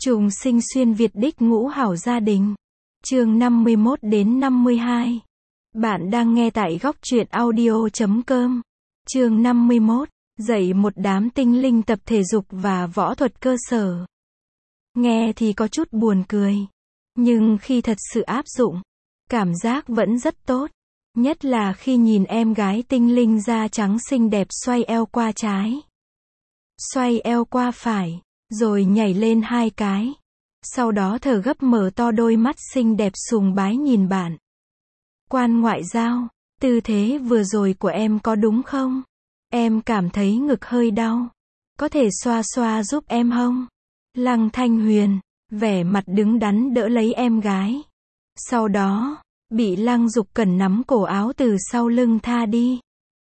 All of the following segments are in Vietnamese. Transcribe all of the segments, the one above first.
Trùng sinh xuyên Việt đích ngũ hảo gia đình. Chương 51 đến 52. Bạn đang nghe tại góc truyện audio.com. Chương 51. Dạy một đám tinh linh tập thể dục và võ thuật cơ sở. Nghe thì có chút buồn cười. Nhưng khi thật sự áp dụng, cảm giác vẫn rất tốt. Nhất là khi nhìn em gái tinh linh da trắng xinh đẹp xoay eo qua trái, xoay eo qua phải, rồi nhảy lên 2 cái. Sau đó thở gấp mở to đôi mắt xinh đẹp sùng bái nhìn bạn. Quan ngoại giao, tư thế vừa rồi của em có đúng không? Em cảm thấy ngực hơi đau. Có thể xoa xoa giúp em không? Lăng Thanh Huyền, vẻ mặt đứng đắn đỡ lấy em gái. Sau đó, bị Lăng Dục Cẩn nắm cổ áo từ sau lưng tha đi.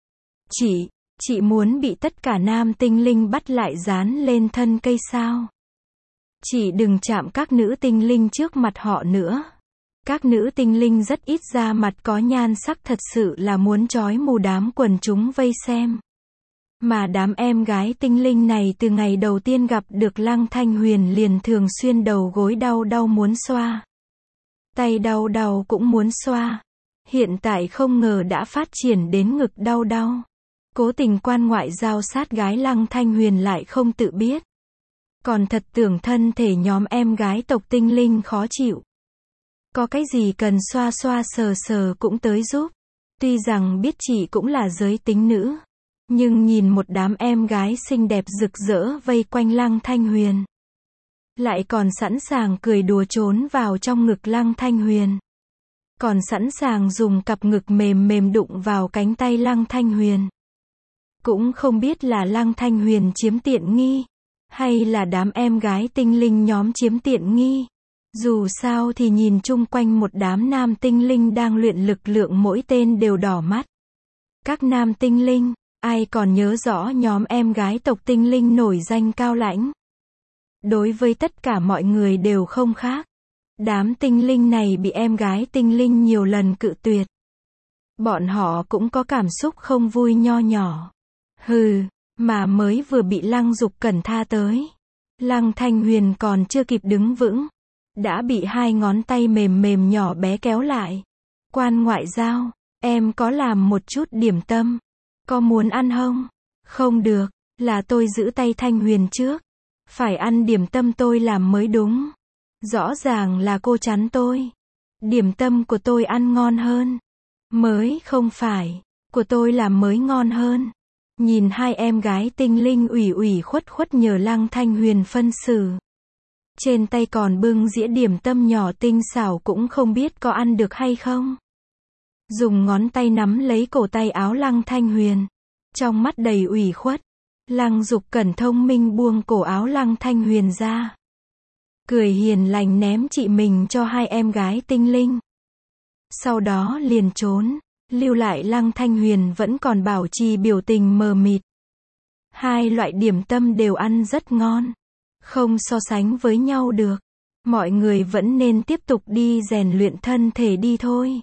Chị muốn bị tất cả nam tinh linh bắt lại dán lên thân cây sao? Chị đừng chạm các nữ tinh linh trước mặt họ nữa. Các nữ tinh linh rất ít da mặt có nhan sắc, thật sự là muốn chói mù đám quần chúng vây xem. Mà đám em gái tinh linh này từ ngày đầu tiên gặp được Lăng Thanh Huyền liền thường xuyên đầu gối đau đau muốn xoa. Tay đau đau cũng muốn xoa. Hiện tại không ngờ đã phát triển đến ngực đau đau. Cố tình quan ngoại giao sát gái Lăng Thanh Huyền lại không tự biết. Còn thật tưởng thân thể nhóm em gái tộc tinh linh khó chịu. Có cái gì cần xoa xoa sờ sờ cũng tới giúp. Tuy rằng biết chị cũng là giới tính nữ, nhưng nhìn một đám em gái xinh đẹp rực rỡ vây quanh Lăng Thanh Huyền, lại còn sẵn sàng cười đùa trốn vào trong ngực Lăng Thanh Huyền, còn sẵn sàng dùng cặp ngực mềm mềm đụng vào cánh tay Lăng Thanh Huyền. Cũng không biết là Lăng Thanh Huyền chiếm tiện nghi, hay là đám em gái tinh linh nhóm chiếm tiện nghi. Dù sao thì nhìn chung quanh một đám nam tinh linh đang luyện lực lượng, mỗi tên đều đỏ mắt. Các nam tinh linh, ai còn nhớ rõ nhóm em gái tộc tinh linh nổi danh Cao Lãnh? Đối với tất cả mọi người đều không khác. Đám tinh linh này bị em gái tinh linh nhiều lần cự tuyệt. Bọn họ cũng có cảm xúc không vui nho nhỏ. Hừ, mà mới vừa bị Lăng Dục Cẩn tha tới. Lăng Thanh Huyền còn chưa kịp đứng vững, đã bị 2 ngón tay mềm mềm nhỏ bé kéo lại. Quan ngoại giao, em có làm một chút điểm tâm. Có muốn ăn không? Không được, là tôi giữ tay Thanh Huyền trước. Phải ăn điểm tâm tôi làm mới đúng. Rõ ràng là cô chắn tôi. Điểm tâm của tôi ăn ngon hơn. Mới không phải, của tôi làm mới ngon hơn. Nhìn 2 em gái tinh linh ủy khuất nhờ Lăng Thanh Huyền phân xử. Trên tay còn bưng dĩa điểm tâm nhỏ tinh xảo, cũng không biết có ăn được hay không. Dùng ngón tay nắm lấy cổ tay áo Lăng Thanh Huyền. Trong mắt đầy ủy khuất, Lăng Dục Cẩn thông minh buông cổ áo Lăng Thanh Huyền ra. Cười hiền lành ném chị mình cho 2 em gái tinh linh. Sau đó liền trốn, lưu lại Lăng Thanh Huyền vẫn còn bảo trì biểu tình mờ mịt. 2 loại điểm tâm đều ăn rất ngon. Không so sánh với nhau được. Mọi người vẫn nên tiếp tục đi rèn luyện thân thể đi thôi.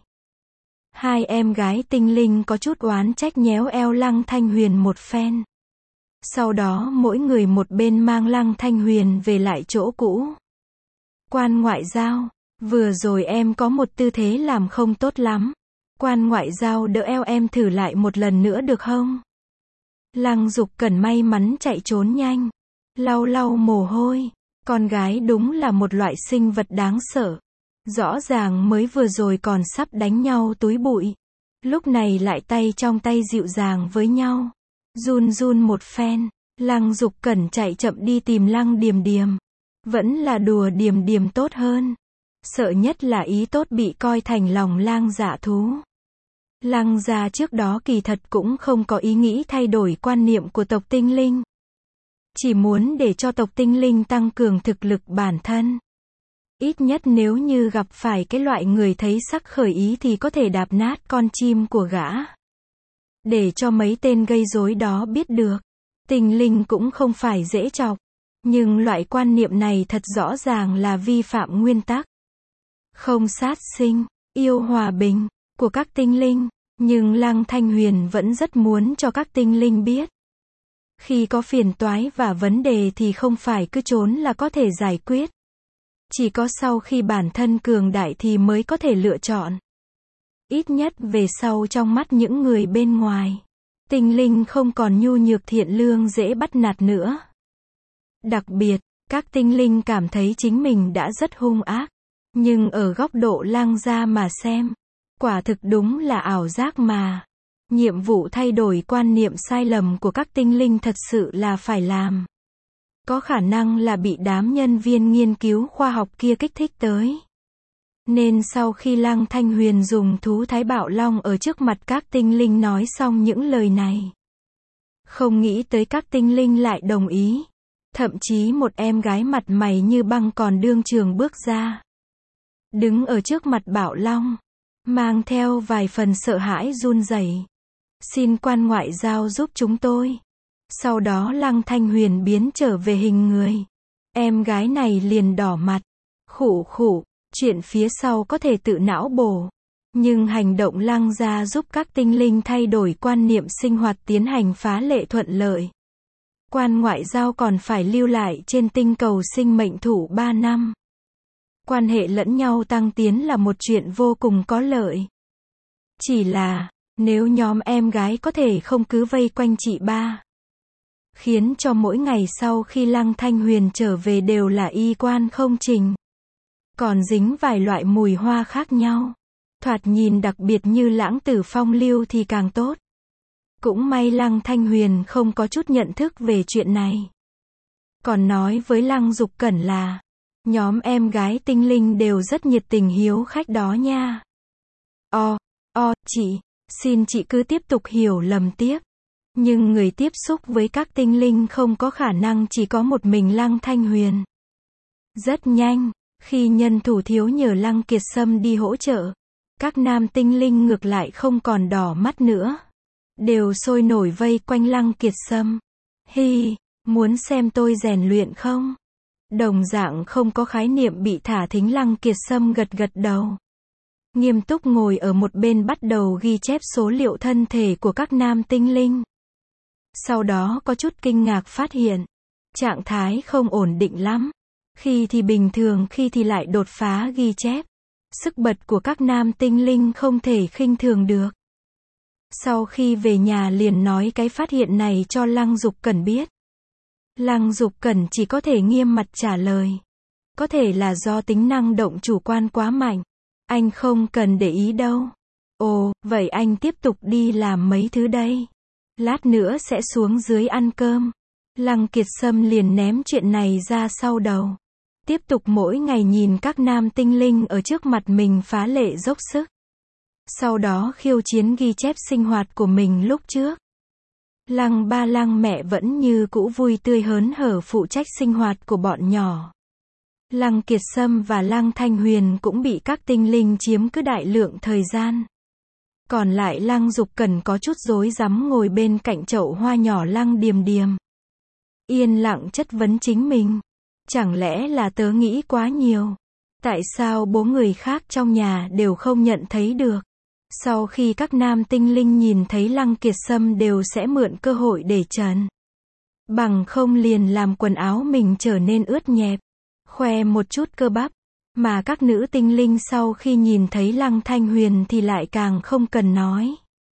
2 em gái tinh linh có chút oán trách nhéo eo Lăng Thanh Huyền một phen. Sau đó mỗi người một bên mang Lăng Thanh Huyền về lại chỗ cũ. Quan ngoại giao, vừa rồi em có một tư thế làm không tốt lắm. Quan ngoại giao đỡ eo em thử lại một lần nữa được không? Lăng Dục Cẩn may mắn chạy trốn nhanh, lau lau mồ hôi. Con gái đúng là một loại sinh vật đáng sợ. Rõ ràng mới vừa rồi còn sắp đánh nhau túi bụi, lúc này lại tay trong tay dịu dàng với nhau. Run run một phen, Lăng Dục Cẩn chạy chậm đi tìm Lăng Điềm Điềm. Vẫn là đùa Điềm Điềm tốt hơn. Sợ nhất là ý tốt bị coi thành lòng lang dạ thú. Lăng gia trước đó kỳ thật cũng không có ý nghĩ thay đổi quan niệm của tộc tinh linh. Chỉ muốn để cho tộc tinh linh tăng cường thực lực bản thân. Ít nhất nếu như gặp phải cái loại người thấy sắc khởi ý thì có thể đạp nát con chim của gã. Để cho mấy tên gây rối đó biết được, tinh linh cũng không phải dễ chọc. Nhưng loại quan niệm này thật rõ ràng là vi phạm nguyên tắc không sát sinh, yêu hòa bình của các tinh linh. Nhưng Lăng Thanh Huyền vẫn rất muốn cho các tinh linh biết. Khi có phiền toái và vấn đề thì không phải cứ trốn là có thể giải quyết. Chỉ có sau khi bản thân cường đại thì mới có thể lựa chọn. Ít nhất về sau trong mắt những người bên ngoài, tinh linh không còn nhu nhược thiện lương dễ bắt nạt nữa. Đặc biệt, các tinh linh cảm thấy chính mình đã rất hung ác. Nhưng ở góc độ Lăng gia mà xem, quả thực đúng là ảo giác mà. Nhiệm vụ thay đổi quan niệm sai lầm của các tinh linh thật sự là phải làm. Có khả năng là bị đám nhân viên nghiên cứu khoa học kia kích thích tới. Nên sau khi Lăng Thanh Huyền dùng thú Thái Bạo Long ở trước mặt các tinh linh nói xong những lời này, không nghĩ tới các tinh linh lại đồng ý. Thậm chí một em gái mặt mày như băng còn đương trường bước ra, đứng ở trước mặt Bạo Long, mang theo vài phần sợ hãi run rẩy. Xin quan ngoại giao giúp chúng tôi. Sau đó Lăng Thanh Huyền biến trở về hình người. Em gái này liền đỏ mặt. Khụ khụ, chuyện phía sau có thể tự não bổ. Nhưng hành động Lăng gia giúp các tinh linh thay đổi quan niệm sinh hoạt tiến hành phá lệ thuận lợi. Quan ngoại giao còn phải lưu lại trên tinh cầu sinh mệnh thủ 3 năm. Quan hệ lẫn nhau tăng tiến là một chuyện vô cùng có lợi. Chỉ là, nếu nhóm em gái có thể không cứ vây quanh chị ba, khiến cho mỗi ngày sau khi Lăng Thanh Huyền trở về đều là y quan không trình, còn dính vài loại mùi hoa khác nhau, thoạt nhìn đặc biệt như lãng tử phong lưu thì càng tốt. Cũng may Lăng Thanh Huyền không có chút nhận thức về chuyện này. Còn nói với Lăng Dục Cẩn là, nhóm em gái tinh linh đều rất nhiệt tình hiếu khách đó nha. Chị, xin chị cứ tiếp tục hiểu lầm tiếp. Nhưng người tiếp xúc với các tinh linh không có khả năng chỉ có một mình Lăng Thanh Huyền. Rất nhanh, khi nhân thủ thiếu nhờ Lăng Kiệt Sâm đi hỗ trợ, các nam tinh linh ngược lại không còn đỏ mắt nữa. Đều sôi nổi vây quanh Lăng Kiệt Sâm. Hi, muốn xem tôi rèn luyện không? Đồng dạng không có khái niệm bị thả thính Lăng Kiệt Sâm gật gật đầu. Nghiêm túc ngồi ở một bên bắt đầu ghi chép số liệu thân thể của các nam tinh linh. Sau đó có chút kinh ngạc phát hiện, trạng thái không ổn định lắm. Khi thì bình thường, khi thì lại đột phá ghi chép. Sức bật của các nam tinh linh không thể khinh thường được. Sau khi về nhà liền nói cái phát hiện này cho Lăng Dục Cẩn biết. Lăng Dục Cẩn chỉ có thể nghiêm mặt trả lời. Có thể là do tính năng động chủ quan quá mạnh. Anh không cần để ý đâu. Ồ, vậy anh tiếp tục đi làm mấy thứ đây. Lát nữa sẽ xuống dưới ăn cơm. Lăng Kiệt Sâm liền ném chuyện này ra sau đầu. Tiếp tục mỗi ngày nhìn các nam tinh linh ở trước mặt mình phá lệ dốc sức. Sau đó khiêu chiến ghi chép sinh hoạt của mình lúc trước. Lăng ba Lăng mẹ vẫn như cũ vui tươi hớn hở phụ trách sinh hoạt của bọn nhỏ. Lăng Kiệt Sâm và Lăng Thanh Huyền cũng bị các tinh linh chiếm cứ đại lượng thời gian. Còn lại Lăng Dục Cẩn có chút rối rắm ngồi bên cạnh chậu hoa nhỏ Lăng Điềm Điềm. Yên lặng chất vấn chính mình. Chẳng lẽ là tớ nghĩ quá nhiều? Tại sao bố người khác trong nhà đều không nhận thấy được? Sau khi các nam tinh linh nhìn thấy Lăng Kiệt Sâm đều sẽ mượn cơ hội để trần. Bằng không liền làm quần áo mình trở nên ướt nhẹp. Khoe một chút cơ bắp. Mà các nữ tinh linh sau khi nhìn thấy Lăng Thanh Huyền thì lại càng không cần nói.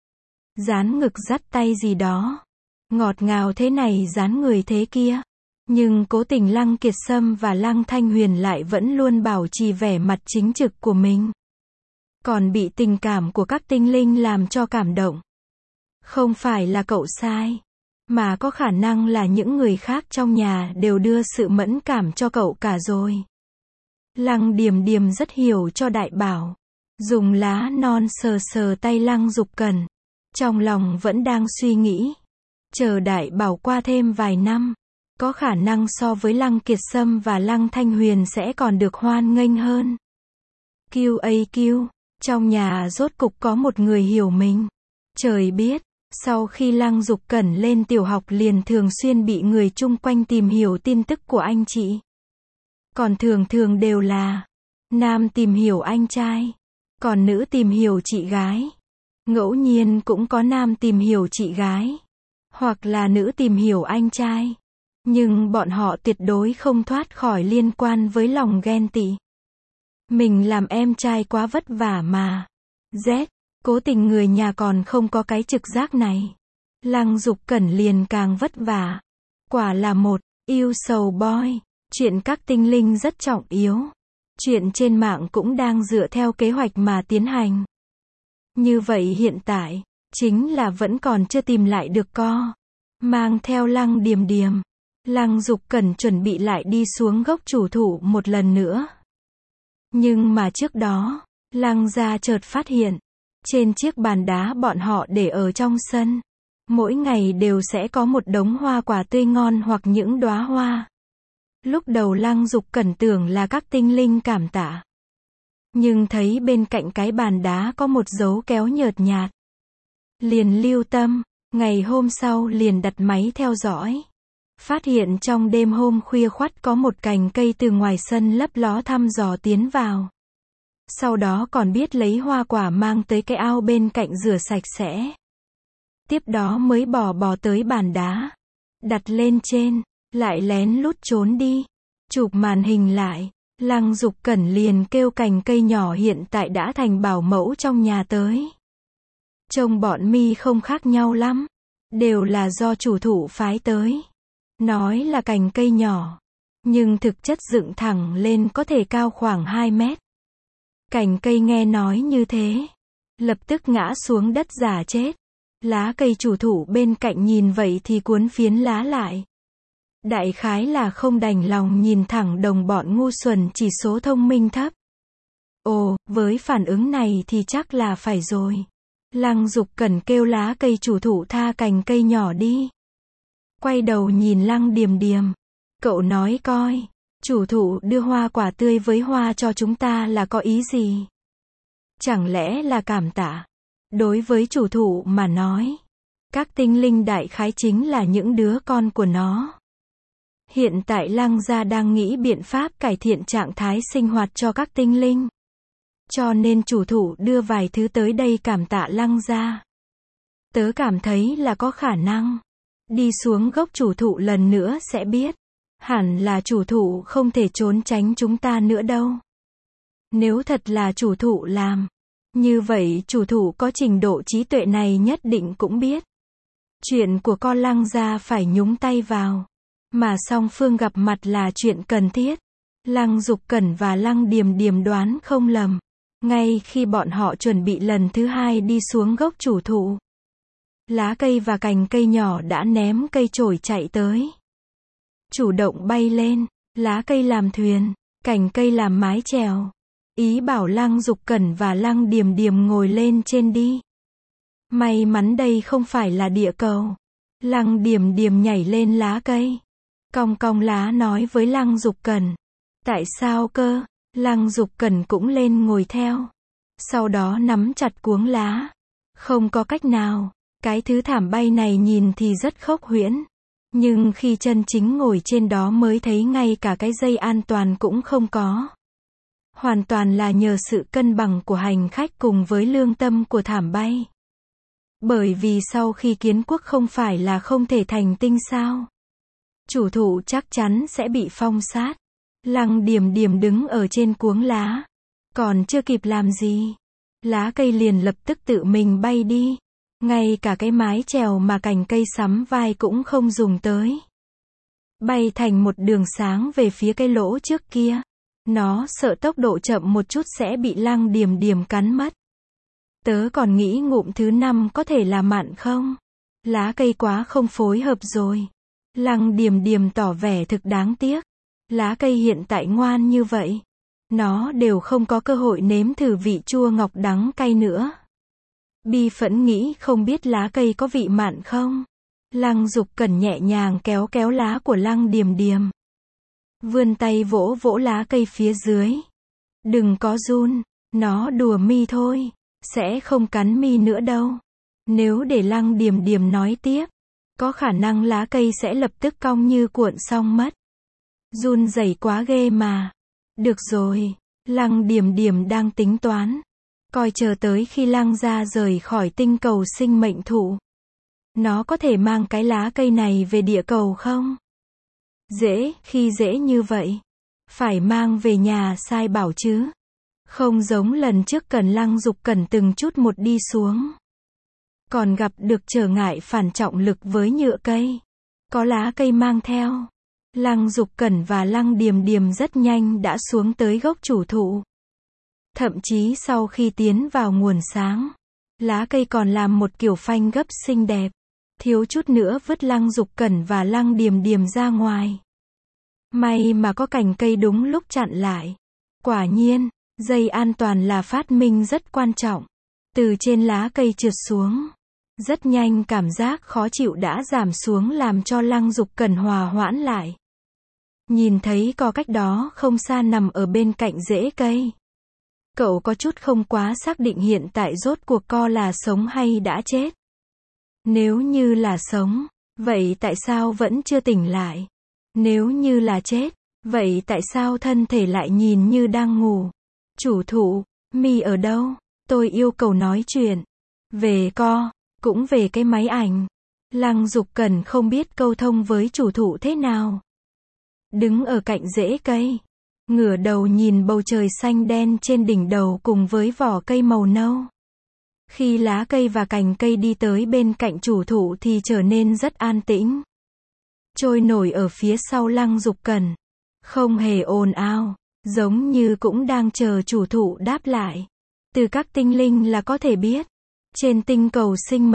Dán ngực dắt tay gì đó. Ngọt ngào thế này dán người thế kia. Nhưng cố tình Lăng Kiệt Sâm và Lăng Thanh Huyền lại vẫn luôn bảo trì vẻ mặt chính trực của mình. Còn bị tình cảm của các tinh linh làm cho cảm động. Không phải là cậu sai. Mà có khả năng là những người khác trong nhà đều đưa sự mẫn cảm cho cậu cả rồi. Lăng Điềm Điềm rất hiểu cho đại bảo. Dùng lá non sờ sờ tay Lăng Dục Cẩn. Trong lòng vẫn đang suy nghĩ. Chờ đại bảo qua thêm vài năm. Có khả năng so với Lăng Kiệt Sâm và Lăng Thanh Huyền sẽ còn được hoan nghênh hơn. QAQ. Trong nhà rốt cục có một người hiểu mình. Trời biết. Sau khi Lăng Dục Cẩn lên tiểu học liền thường xuyên bị người chung quanh tìm hiểu tin tức của anh chị. Còn thường thường đều là nam tìm hiểu anh trai, còn nữ tìm hiểu chị gái. Ngẫu nhiên cũng có nam tìm hiểu chị gái, hoặc là nữ tìm hiểu anh trai. Nhưng bọn họ tuyệt đối không thoát khỏi liên quan với lòng ghen tị. Mình làm em trai quá vất vả mà. Z, cố tình người nhà còn không có cái trực giác này. Lăng Dục Cẩn liền càng vất vả. Quả là một yêu sầu boy. Chuyện các tinh linh rất trọng yếu. Chuyện trên mạng cũng đang dựa theo kế hoạch mà tiến hành. Như vậy hiện tại, chính là vẫn còn chưa tìm lại được co. Mang theo Lăng Điềm Điềm. Lăng Dục Cẩn chuẩn bị lại đi xuống gốc chủ thụ một lần nữa. Nhưng mà trước đó, Lăng gia chợt phát hiện, trên chiếc bàn đá bọn họ để ở trong sân, mỗi ngày đều sẽ có một đống hoa quả tươi ngon hoặc những đóa hoa. Lúc đầu Lăng Dục Cẩn tưởng là các tinh linh cảm tạ. Nhưng thấy bên cạnh cái bàn đá có một dấu kéo nhợt nhạt. Liền lưu tâm, ngày hôm sau liền đặt máy theo dõi. Phát hiện trong đêm hôm khuya khoắt có một cành cây từ ngoài sân lấp ló thăm dò tiến vào. Sau đó còn biết lấy hoa quả mang tới cái ao bên cạnh rửa sạch sẽ. Tiếp đó mới bò tới bàn đá. Đặt lên trên, lại lén lút trốn đi. Chụp màn hình lại, Lăng Dục Cẩn liền kêu cành cây nhỏ hiện tại đã thành bảo mẫu trong nhà tới. Trông bọn mi không khác nhau lắm. Đều là do chủ thụ phái tới. Nói là cành cây nhỏ, nhưng thực chất dựng thẳng lên có thể cao khoảng 2 mét. Cành cây nghe nói như thế, lập tức ngã xuống đất giả chết. Lá cây chủ thụ bên cạnh nhìn vậy thì cuốn phiến lá lại. Đại khái là không đành lòng nhìn thẳng đồng bọn ngu xuẩn chỉ số thông minh thấp. Ồ, với phản ứng này thì chắc là phải rồi. Lăng Dục Cẩn kêu lá cây chủ thụ tha cành cây nhỏ đi. Quay đầu nhìn Lăng Điềm Điềm. Cậu nói coi, chủ thụ đưa hoa quả tươi với hoa cho chúng ta là có ý gì? Chẳng lẽ là cảm tạ? Đối với chủ thụ mà nói, các tinh linh đại khái chính là những đứa con của nó. Hiện tại Lăng gia đang nghĩ biện pháp cải thiện trạng thái sinh hoạt cho các tinh linh. Cho nên chủ thụ đưa vài thứ tới đây cảm tạ Lăng gia. Tớ cảm thấy là có khả năng. Đi xuống gốc chủ thụ lần nữa sẽ biết. Hẳn là chủ thụ không thể trốn tránh chúng ta nữa đâu. Nếu thật là chủ thụ làm, như vậy chủ thụ có trình độ trí tuệ này nhất định cũng biết. Chuyện của con Lăng gia phải nhúng tay vào. Mà song phương gặp mặt là chuyện cần thiết. Lăng Dục Cẩn và Lăng Điềm Điềm đoán không lầm. Ngay khi bọn họ chuẩn bị lần thứ hai đi xuống gốc chủ thụ, lá cây và cành cây nhỏ đã ném cây chổi chạy tới. Chủ động bay lên, lá cây làm thuyền, cành cây làm mái chèo. Ý bảo Lăng Dục Cẩn và Lăng Điềm Điềm ngồi lên trên đi. May mắn đây không phải là địa cầu. Lăng Điềm Điềm nhảy lên lá cây. Cong cong lá nói với Lăng Dục Cẩn. Tại sao cơ? Lăng Dục Cẩn cũng lên ngồi theo. Sau đó nắm chặt cuống lá. Không có cách nào. Cái thứ thảm bay này nhìn thì rất khốc huyễn. Nhưng khi chân chính ngồi trên đó mới thấy ngay cả cái dây an toàn cũng không có. Hoàn toàn là nhờ sự cân bằng của hành khách cùng với lương tâm của thảm bay. Bởi vì sau khi kiến quốc không phải là không thể thành tinh sao. Chủ thụ chắc chắn sẽ bị phong sát. Lăng Điềm Điềm đứng ở trên cuống lá. Còn chưa kịp làm gì, lá cây liền lập tức tự mình bay đi. Ngay cả cái mái chèo mà cành cây sắm vai cũng không dùng tới. Bay thành một đường sáng về phía cái lỗ trước kia. Nó sợ tốc độ chậm một chút sẽ bị Lăng Điềm Điềm cắn mất. Tớ còn nghĩ ngụm thứ 5 có thể là mặn không? Lá cây quá không phối hợp rồi. Lăng Điềm Điềm tỏ vẻ thực đáng tiếc. Lá cây hiện tại ngoan như vậy. Nó đều không có cơ hội nếm thử vị chua ngọt đắng cay nữa. Bi phẫn nghĩ không biết lá cây có vị mặn không? Lăng Dục Cẩn nhẹ nhàng kéo kéo lá của Lăng Điềm Điềm. Vươn tay vỗ vỗ lá cây phía dưới. Đừng có run, nó đùa mi thôi, sẽ không cắn mi nữa đâu. Nếu để Lăng Điềm Điềm nói tiếp, có khả năng lá cây sẽ lập tức cong như cuộn xong mất. Run rẩy quá ghê mà. Được rồi, Lăng Điềm Điềm đang tính toán. Coi chờ tới khi Lăng gia rời khỏi tinh cầu sinh mệnh thụ. Nó có thể mang cái lá cây này về địa cầu không? Dễ, khi dễ như vậy. Phải mang về nhà sai bảo chứ. Không giống lần trước Cần Lăng Dục Cẩn từng chút một đi xuống. Còn gặp được trở ngại phản trọng lực với nhựa cây. Có lá cây mang theo. Lăng Dục Cẩn và Lăng Điềm Điềm rất nhanh đã xuống tới gốc chủ thụ. Thậm chí sau khi tiến vào nguồn sáng, lá cây còn làm một kiểu phanh gấp xinh đẹp. Thiếu chút nữa vứt Lăng Dục Cẩn và Lăng Điềm Điềm ra ngoài. May mà có cành cây đúng lúc chặn lại. Quả nhiên, dây an toàn là phát minh rất quan trọng. Từ trên lá cây trượt xuống. Rất nhanh cảm giác khó chịu đã giảm xuống làm cho Lăng Dục Cẩn hòa hoãn lại. Nhìn thấy cỏ cách đó không xa nằm ở bên cạnh rễ cây. Cậu có chút không quá xác định hiện tại rốt cuộc co là sống hay đã chết. Nếu như là sống, vậy tại sao vẫn chưa tỉnh lại? Nếu như là chết, vậy tại sao thân thể lại nhìn như đang ngủ? Chủ thụ, mi ở đâu? Tôi yêu cầu nói chuyện. Về co, cũng về cái máy ảnh. Lăng Dục Cẩn không biết câu thông với chủ thụ thế nào. Đứng ở cạnh rễ cây, ngửa đầu nhìn bầu trời xanh đen trên đỉnh đầu cùng với vỏ cây màu nâu. Khi lá cây và cành cây đi tới bên cạnh chủ thụ thì trở nên rất an tĩnh. Trôi nổi ở phía sau Lăng Dục Cẩn. Không hề ồn ào, giống như cũng đang chờ chủ thụ đáp lại. Từ các tinh linh là có thể biết. Trên tinh cầu sinh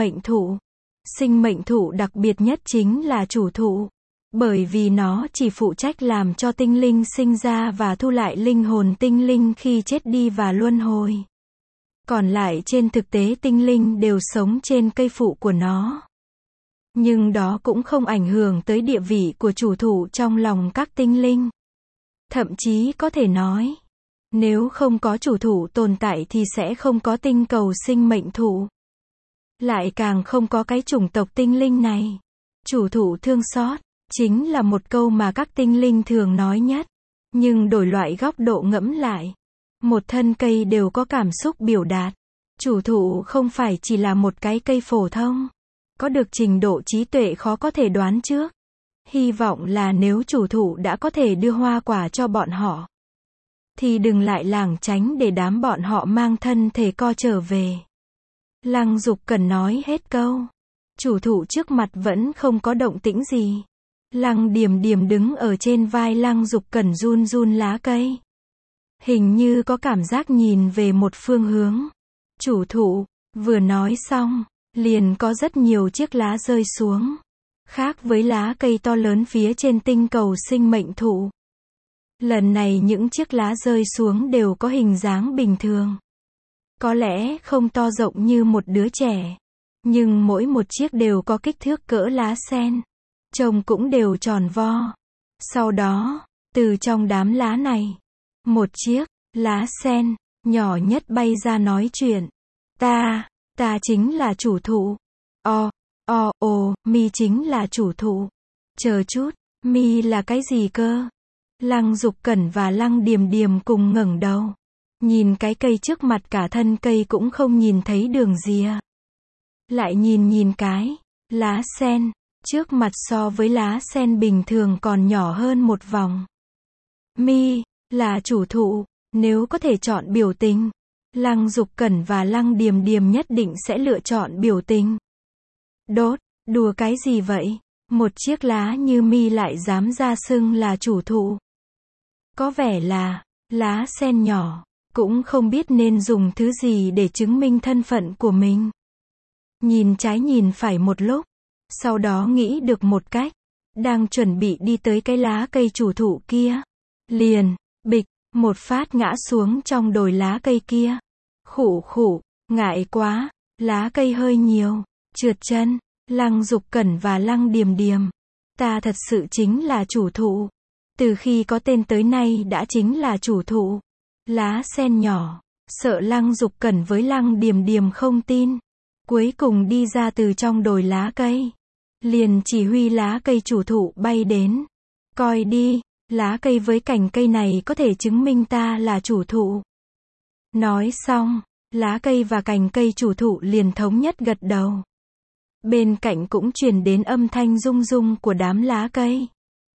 mệnh thụ đặc biệt nhất chính là chủ thụ. Bởi vì nó chỉ phụ trách làm cho tinh linh sinh ra và thu lại linh hồn tinh linh khi chết đi và luân hồi. Còn lại trên thực tế tinh linh đều sống trên cây phụ của nó. Nhưng đó cũng không ảnh hưởng tới địa vị của chủ thụ trong lòng các tinh linh. Thậm chí có thể nói, nếu không có chủ thụ tồn tại thì sẽ không có tinh cầu sinh mệnh thụ. Lại càng không có cái chủng tộc tinh linh này. Chủ thụ thương xót, chính là một câu mà các tinh linh thường nói nhất. Nhưng đổi loại góc độ ngẫm lại. Một thân cây đều có cảm xúc biểu đạt. Chủ thụ không phải chỉ là một cái cây phổ thông. Có được trình độ trí tuệ khó có thể đoán trước. Hy vọng là nếu chủ thụ đã có thể đưa hoa quả cho bọn họ, thì đừng lại lảng tránh để đám bọn họ mang thân thể co trở về. Lăng Dục Cẩn nói hết câu. Chủ thụ trước mặt vẫn không có động tĩnh gì. Lăng Điềm Điềm đứng ở trên vai Lăng Dục Cẩn run run lá cây. Hình như có cảm giác nhìn về một phương hướng. Chủ thụ, vừa nói xong, liền có rất nhiều chiếc lá rơi xuống. Khác với lá cây to lớn phía trên tinh cầu sinh mệnh thụ. Lần này những chiếc lá rơi xuống đều có hình dáng bình thường. Có lẽ không to rộng như một đứa trẻ. Nhưng mỗi một chiếc đều có kích thước cỡ lá sen. Trông cũng đều tròn vo. Sau đó, từ trong đám lá này, một chiếc lá sen nhỏ nhất bay ra nói chuyện. Ta chính là chủ thụ. Mi chính là chủ thụ. Chờ chút, mi là cái gì cơ? Lăng Dục Cẩn và Lăng Điềm Điềm cùng ngẩng đầu. Nhìn cái cây trước mặt cả thân cây cũng không nhìn thấy đường rìa. Lại nhìn cái lá sen trước mặt so với lá sen bình thường còn nhỏ hơn một vòng. Mi là chủ thụ, nếu có thể chọn biểu tình, Lăng Dục Cẩn và Lăng Điềm Điềm nhất định sẽ lựa chọn biểu tình. Đùa cái gì vậy? Một chiếc lá như mi lại dám ra xưng là chủ thụ. Có vẻ là lá sen nhỏ, cũng không biết nên dùng thứ gì để chứng minh thân phận của mình. Nhìn trái nhìn phải một lúc, sau đó nghĩ được một cách, đang chuẩn bị đi tới cái lá cây chủ thụ kia. Liền, bịch, một phát ngã xuống trong đồi lá cây kia. Khụ, ngại quá, lá cây hơi nhiều, trượt chân. Lăng Dục Cẩn và Lăng Điềm Điềm. Ta thật sự chính là chủ thụ. Từ khi có tên tới nay đã chính là chủ thụ. Lá sen nhỏ. Sợ Lăng Dục Cẩn với Lăng Điềm Điềm không tin. Cuối cùng đi ra từ trong đồi lá cây. Liền chỉ huy lá cây chủ thụ bay đến. Coi đi, lá cây với cành cây này có thể chứng minh ta là chủ thụ. Nói xong, lá cây và cành cây chủ thụ liền thống nhất gật đầu. Bên cạnh cũng truyền đến âm thanh rung rung của đám lá cây.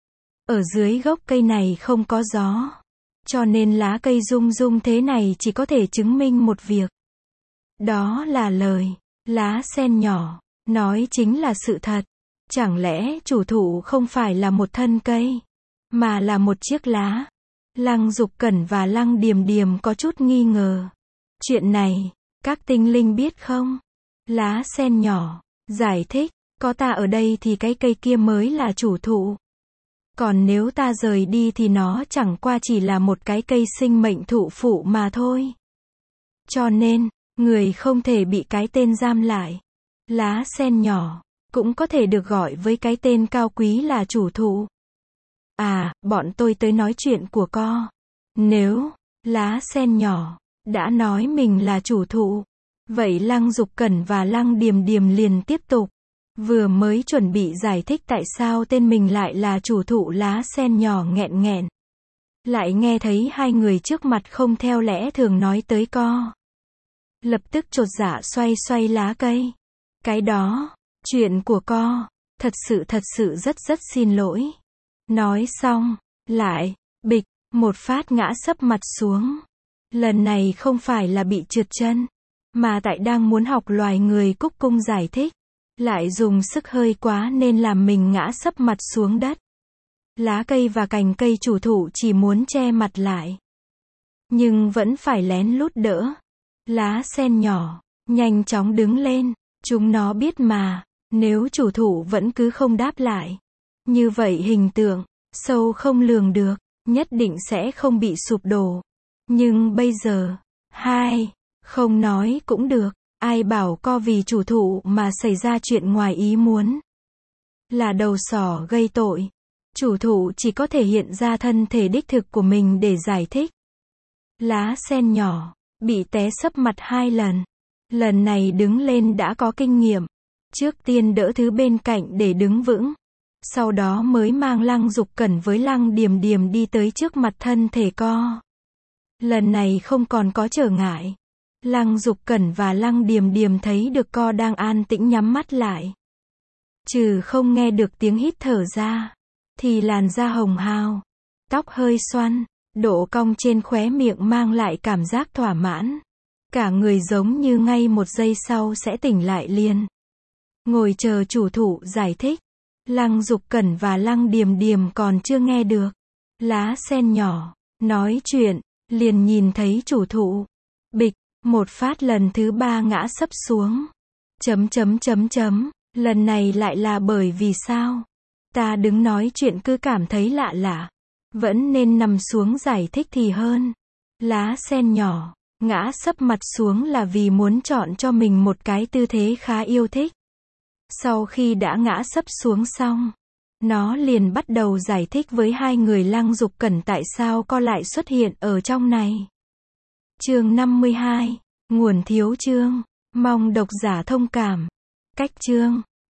Ở dưới gốc cây này không có gió. Cho nên lá cây rung rung thế này chỉ có thể chứng minh một việc. Đó là lời lá sen nhỏ nói chính là sự thật. Chẳng lẽ chủ thụ không phải là một thân cây, mà là một chiếc lá? Lăng Dục Cẩn và Lăng Điềm Điềm có chút nghi ngờ. Chuyện này, các tinh linh biết không? Lá sen nhỏ giải thích, có ta ở đây thì cái cây kia mới là chủ thụ. Còn nếu ta rời đi thì nó chẳng qua chỉ là một cái cây sinh mệnh thụ phụ mà thôi. Cho nên, người không thể bị cái tên giam lại. Lá sen nhỏ cũng có thể được gọi với cái tên cao quý là chủ thụ. À, bọn tôi tới nói chuyện của co. Nếu lá sen nhỏ đã nói mình là chủ thụ, vậy Lăng Dục Cẩn và Lăng Điềm Điềm liền tiếp tục. Vừa mới chuẩn bị giải thích tại sao tên mình lại là chủ thụ, lá sen nhỏ nghẹn nghẹn. Lại nghe thấy hai người trước mặt không theo lẽ thường nói tới co. Lập tức chột dạ xoay xoay lá cây. Cái đó, chuyện của co, thật sự rất xin lỗi. Nói xong, lại, bịch, một phát ngã sấp mặt xuống. Lần này không phải là bị trượt chân, mà tại đang muốn học loài người cúc cung giải thích. Lại dùng sức hơi quá nên làm mình ngã sấp mặt xuống đất. Lá cây và cành cây chủ thụ chỉ muốn che mặt lại, nhưng vẫn phải lén lút đỡ. Lá sen nhỏ nhanh chóng đứng lên. Chúng nó biết mà, nếu chủ thụ vẫn cứ không đáp lại, như vậy hình tượng sâu không lường được, nhất định sẽ không bị sụp đổ. Nhưng bây giờ, không nói cũng được. Ai bảo co vì chủ thụ mà xảy ra chuyện ngoài ý muốn. Là đầu sỏ gây tội. Chủ thụ chỉ có thể hiện ra thân thể đích thực của mình để giải thích. Lá sen nhỏ bị té sấp mặt 2 lần. Lần này đứng lên đã có kinh nghiệm. Trước tiên đỡ thứ bên cạnh để đứng vững. Sau đó mới mang Lăng Dục Cẩn với Lăng Điềm Điềm đi tới trước mặt thân thể co. Lần này không còn có trở ngại. Lăng Dục Cẩn và Lăng Điềm Điềm thấy được co đang an tĩnh nhắm mắt lại. Trừ không nghe được tiếng hít thở ra, thì làn da hồng hào, tóc hơi xoăn, độ cong trên khóe miệng mang lại cảm giác thỏa mãn. Cả người giống như ngay một giây sau sẽ tỉnh lại liền. Ngồi chờ chủ thụ giải thích. Lăng Dục Cẩn và Lăng Điềm Điềm còn chưa nghe được lá sen nhỏ nói chuyện, liền nhìn thấy chủ thụ bịch, một phát lần thứ 3 ngã sấp xuống. Lần này lại là bởi vì sao? Ta đứng nói chuyện cứ cảm thấy lạ lạ. Vẫn nên nằm xuống giải thích thì hơn. Lá sen nhỏ ngã sấp mặt xuống là vì muốn chọn cho mình một cái tư thế khá yêu thích. Sau khi đã ngã sấp xuống xong, nó liền bắt đầu giải thích với hai người Lăng Dục Cẩn tại sao co lại xuất hiện ở trong này. Chương 52. Nguồn thiếu chương. Mong độc giả thông cảm. Cách chương.